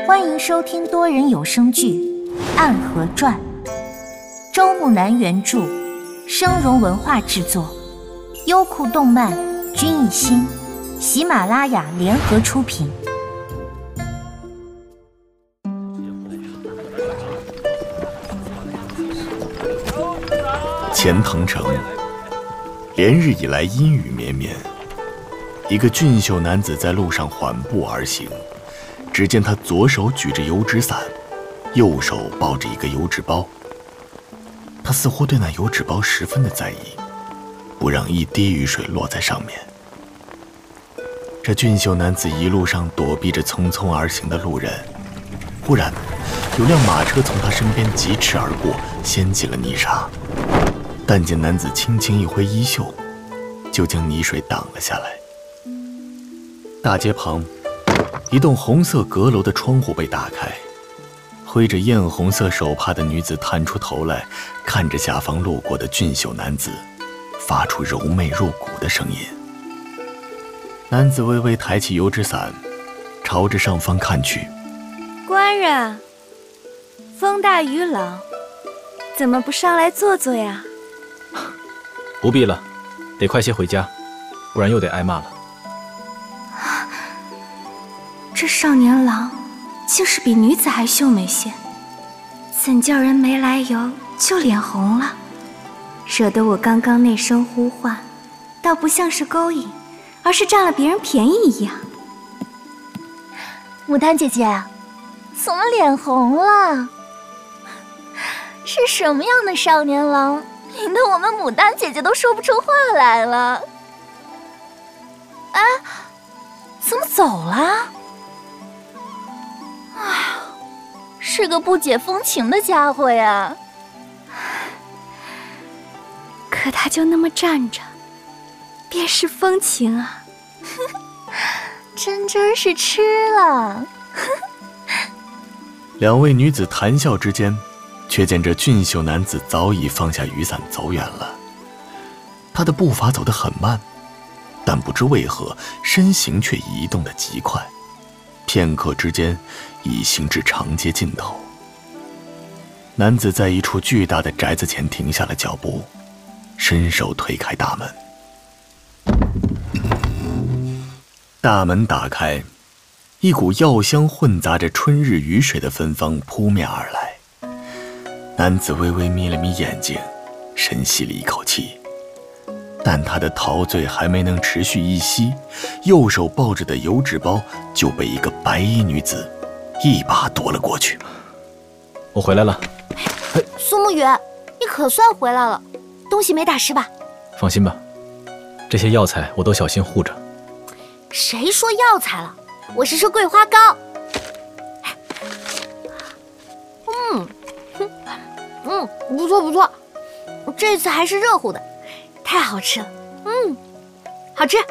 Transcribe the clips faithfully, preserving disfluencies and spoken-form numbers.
欢迎收听多人有声剧《暗河传》，周木南原著，生荣文化制作，优酷动漫、君艺兴、喜马拉雅联合出品。 钱塘城连日以来阴雨绵绵，一个俊秀男子在路上缓步而行，只见他左手举着油纸伞，右手抱着一个油纸包。他似乎对那油纸包十分的在意，不让一滴雨水落在上面。这俊秀男子一路上躲避着匆匆而行的路人，忽然有辆马车从他身边疾驰而过，掀起了泥沙。但见男子轻轻一挥衣袖，就将泥水挡了下来。大街旁，一栋红色阁楼的窗户被打开，挥着艳红色手帕的女子探出头来，看着下方路过的俊秀男子，发出柔媚入骨的声音。男子微微抬起油纸伞，朝着上方看去。 官人，风大雨冷，怎么不上来坐坐呀？ 不必了，得快些回家，不然又得挨骂了。 这少年郎竟是比女子还秀美些，怎叫人没来由就脸红了，惹得我刚刚那声呼唤，倒不像是勾引，而是占了别人便宜一样。 牡丹姐姐，怎么脸红了？是什么样的少年郎，引得我们牡丹姐姐都说不出话来了？哎，怎么走了？哎呀，是个不解风情的家伙呀！ 可他就那么站着，便是风情啊！ 真真是吃了。 两位女子谈笑之间，却见这俊秀男子早已放下雨伞走远了。他的步伐走得很慢，但不知为何身形却移动得极快，片刻之间已行至长街尽头。男子在一处巨大的宅子前停下了脚步，伸手推开大门。大门打开，一股药香混杂着春日雨水的芬芳扑面而来。男子微微眯了眯眼睛，深吸了一口气，但他的陶醉还没能持续一息，右手抱着的油纸包就被一个白衣女子一把夺了过去。 我回来了。 苏沐雨，你可算回来了，东西没打湿吧？ 放心吧，这些药材我都小心护着。 谁说药材了？我是说桂花糕。嗯嗯，不错不错，这次还是热乎的，太好吃了。嗯，好吃。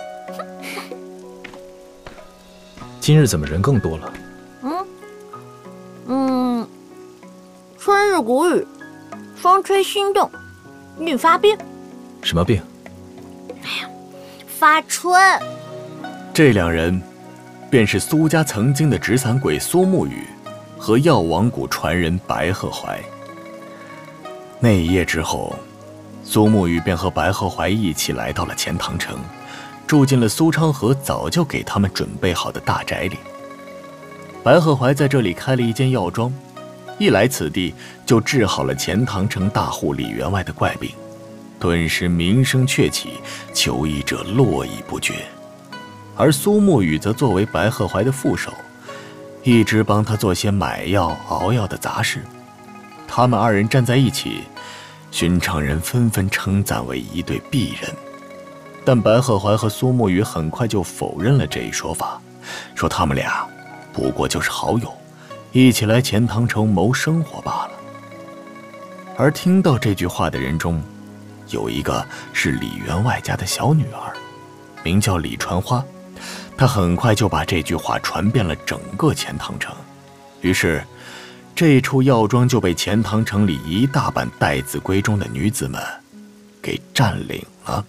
今日怎么人更多了？ 嗯嗯，春日谷雨，风吹心动，女发病。 什么病？ 哎呀，发春。 这两人便是苏家曾经的纸伞鬼苏沐雨和药王谷传人白鹤怀。那一夜之后，苏沐雨便和白鹤怀一起来到了钱塘城，住进了苏昌河早就给他们准备好的大宅里。白鹤怀在这里开了一间药庄，一来此地就治好了钱塘城大户李员外的怪病，顿时名声鹊起，求医者络绎不绝。而苏沐雨则作为白鹤怀的副手，一直帮他做些买药熬药的杂事。他们二人站在一起，寻常人纷纷称赞为一对璧人。但白鹤怀和苏沐雨很快就否认了这一说法，说他们俩不过就是好友，一起来钱塘城谋生活罢了。而听到这句话的人中，有一个是李员外家的小女儿，名叫李传花。他很快就把这句话传遍了整个钱塘城，于是这处药庄就被钱塘城里一大半待字闺中的女子们给占领了。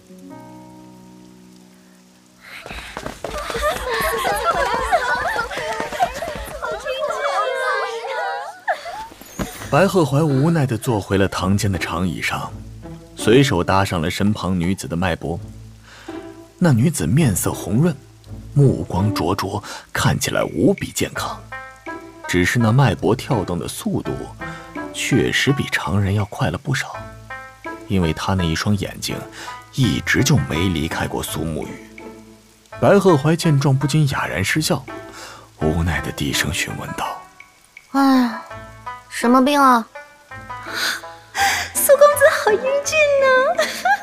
白鹤怀无奈地坐回了堂间的长椅上，随手搭上了身旁女子的脉搏。那女子面色红润，目光灼灼，看起来无比健康。只是那脉搏跳动的速度，确实比常人要快了不少。因为她那一双眼睛，一直就没离开过苏沐雨。白鹤怀见状，不禁哑然失笑，无奈地低声询问道：“ 哎，什么病啊？” 苏公子好英俊呢！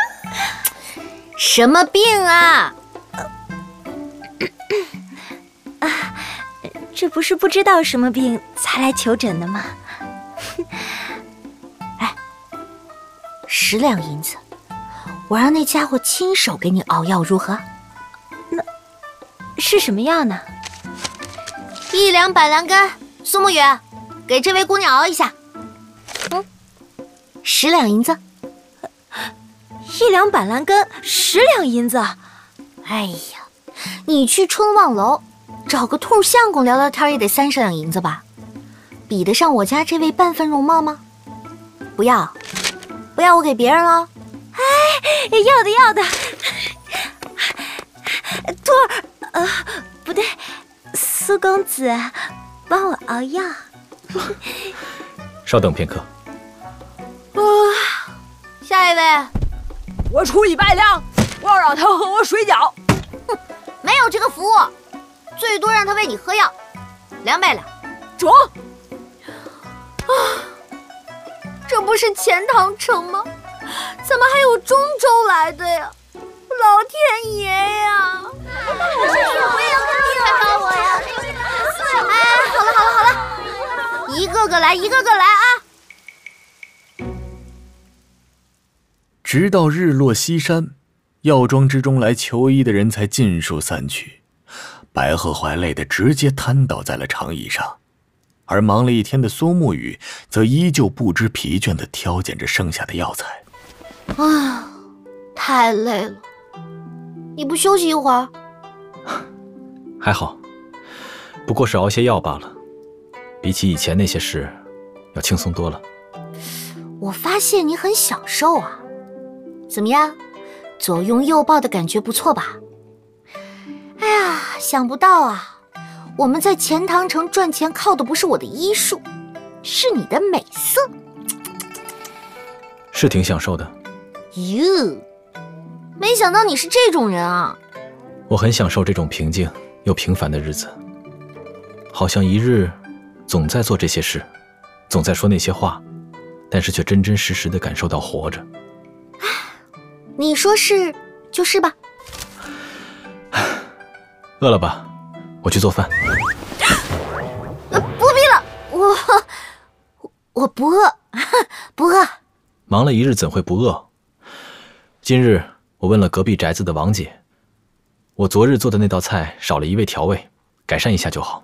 什么病啊？ 啊，这不是不知道什么病才来求诊的吗？ 哎，十两银子，我让那家伙亲手给你熬药，如何？ 那是什么药呢？ 一两板蓝根，苏沐雨，给这位姑娘熬一下。嗯，十两银子。 一两板蓝根，十两银子。 哎呀，你去春望楼找个兔相公聊聊天也得三十两银子吧？比得上我家这位半分容貌吗？不要，不要，我给别人了。 哎，要的要的。兔儿，呃，不对，苏公子，帮我熬药。 稍等片刻。 啊，下一位。 我出一百两，我要让他喝我水饺。 哼，没有这个服务，最多让他喂你喝药，两百两。 中。 啊，这不是钱塘城吗？怎么还有中州来的呀？老天爷呀！我也要看到我呀！哎，好了好了好了，一个个来，一个个来啊！ 直到日落西山，药庄之中来求医的人才尽数散去。白鹤怀累得直接瘫倒在了长椅上，而忙了一天的苏沐雨则依旧不知疲倦地挑拣着剩下的药材。 啊，太累了，你不休息一会儿？ 还好，不过是熬些药罢了，比起以前那些事，要轻松多了。 我发现你很享受啊。怎么样，左拥右抱的感觉不错吧？哎呀，想不到啊，我们在钱塘城赚钱靠的不是我的医术，是你的美色。 是挺享受的。 哟，没想到你是这种人啊！ 我很享受这种平静又平凡的日子，好像一日总在做这些事，总在说那些话，但是却真真实实地感受到活着。 你说是就是吧。 饿了吧？我去做饭。 呃，不必了，我我不饿，不饿。 忙了一日怎会不饿？今日我问了隔壁宅子的王姐，我昨日做的那道菜少了一味调味，改善一下就好。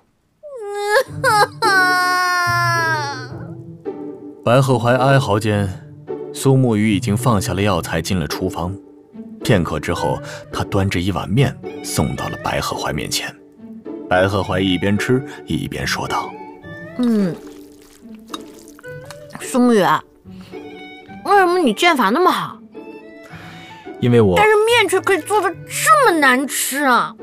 白鹤怀哀嚎间，苏沐雨已经放下了药材，进了厨房。片刻之后，他端着一碗面送到了白鹤怀面前。白鹤怀一边吃一边说道：“ 嗯，苏沐雨，为什么你剑法那么好？ 因为我…… 但是面却可以做的这么难吃啊！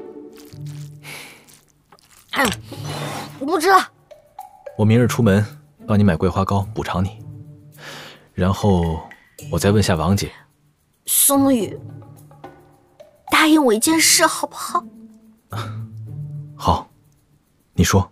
哎，我不吃了。 我明日出门帮你买桂花糕补偿你，然后我再问下王姐。 苏沐雨，答应我一件事好不好？ 好，你说。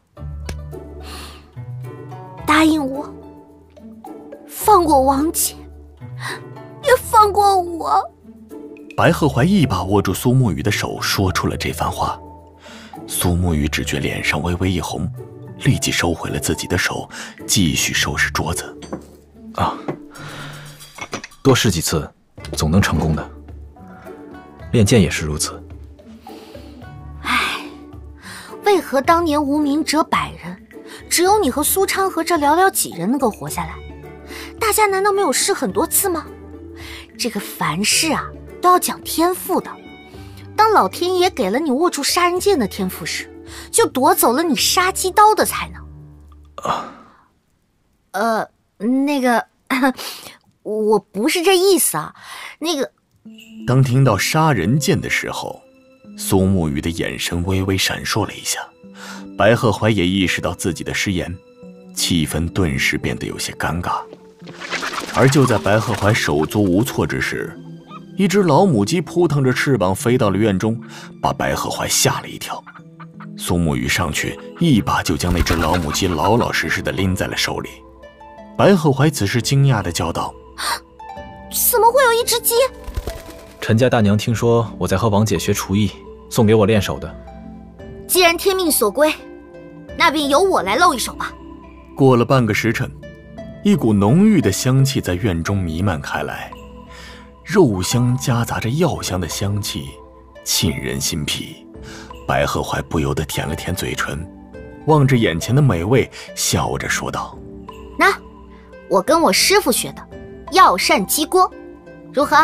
答应我，放过王姐，也放过我。 白鹤怀一把握住苏沐雨的手，说出了这番话。苏沐雨只觉脸上微微一红，立即收回了自己的手，继续收拾桌子。 啊，多试几次，总能成功的。练剑也是如此。 唉，为何当年无名者百人，只有你和苏昌河这寥寥几人能够活下来？大家难道没有试很多次吗？这个凡事啊，都要讲天赋的。当老天爷给了你握住杀人剑的天赋时，就夺走了你杀鸡刀的才能。 啊， 呃， 那个，我不是这意思啊。那个， 当听到杀人剑的时候，苏沐雨的眼神微微闪烁了一下。白鹤怀也意识到自己的失言，气氛顿时变得有些尴尬。而就在白鹤怀手足无措之时，一只老母鸡扑腾着翅膀飞到了院中，把白鹤怀吓了一跳。苏沐雨上去一把就将那只老母鸡老老实实地拎在了手里。白鹤怀此时惊讶地叫道： 怎么会有一只鸡？ 陈家大娘听说我在和王姐学厨艺，送给我练手的。 既然天命所归，那便由我来露一手吧。 过了半个时辰，一股浓郁的香气在院中弥漫开来，肉香夹杂着药香的香气沁人心脾。白鹤怀不由得舔了舔嘴唇，望着眼前的美味，笑着说道： 那我跟我师父学的药膳鸡锅如何？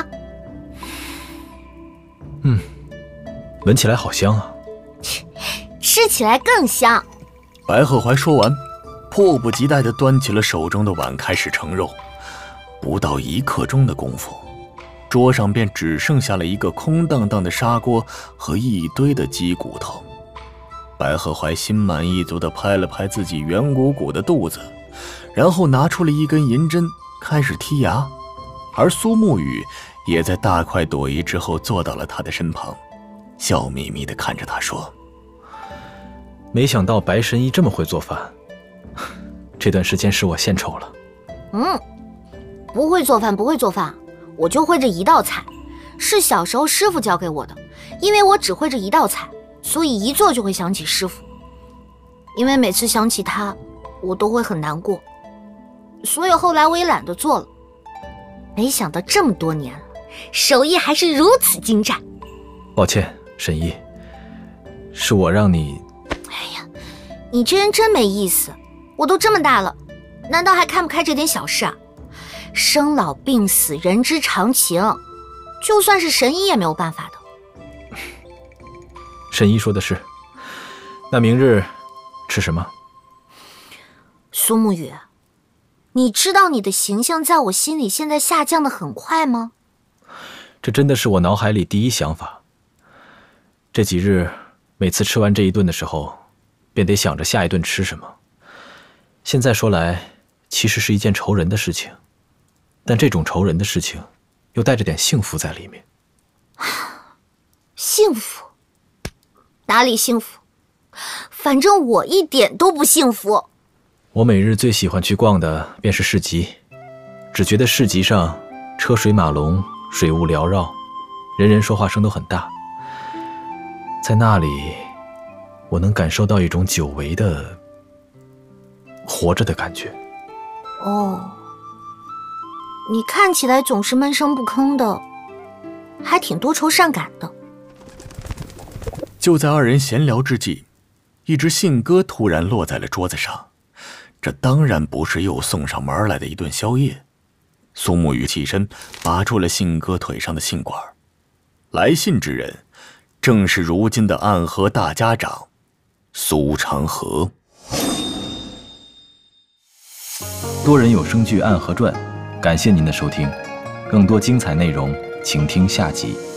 嗯，闻起来好香啊。 吃起来更香。 白鹤怀说完，迫不及待地端起了手中的碗开始盛肉。不到一刻钟的功夫，桌上便只剩下了一个空荡荡的砂锅和一堆的鸡骨头。白鹤怀心满意足地拍了拍自己圆鼓鼓的肚子，然后拿出了一根银针开始剔牙。而苏沐雨也在大快朵颐之后坐到了他的身旁，笑眯眯地看着他说： 没想到白神医这么会做饭，这段时间是我献丑了。 嗯，不会做饭不会做饭，我就会这一道菜，是小时候师傅教给我的。因为我只会这一道菜，所以一做就会想起师傅。因为每次想起他，我都会很难过，所以后来我也懒得做了。没想到这么多年了，手艺还是如此精湛。 抱歉，神医，是我让你…… 哎呀，你这人真没意思，我都这么大了，难道还看不开这点小事啊？生老病死，人之常情，就算是神医也没有办法的。 神医说的是，那明日吃什么？ 苏沐雨，你知道你的形象在我心里现在下降的很快吗？ 这真的是我脑海里第一想法。这几日每次吃完这一顿的时候，便得想着下一顿吃什么。现在说来，其实是一件愁人的事情，但这种愁人的事情又带着点幸福在里面。 幸福？哪里幸福？反正我一点都不幸福。 我每日最喜欢去逛的便是市集，只觉得市集上车水马龙，水雾缭绕，人人说话声都很大。在那里，我能感受到一种久违的活着的感觉。 哦，你看起来总是闷声不吭的，还挺多愁善感的。 就在二人闲聊之际，一只信鸽突然落在了桌子上。这当然不是又送上门来的一顿宵夜。苏沐雨起身拔出了信鸽腿上的信管，来信之人正是如今的暗河大家长苏长河。 多人有声剧《暗河传》，感谢您的收听，更多精彩内容请听下集。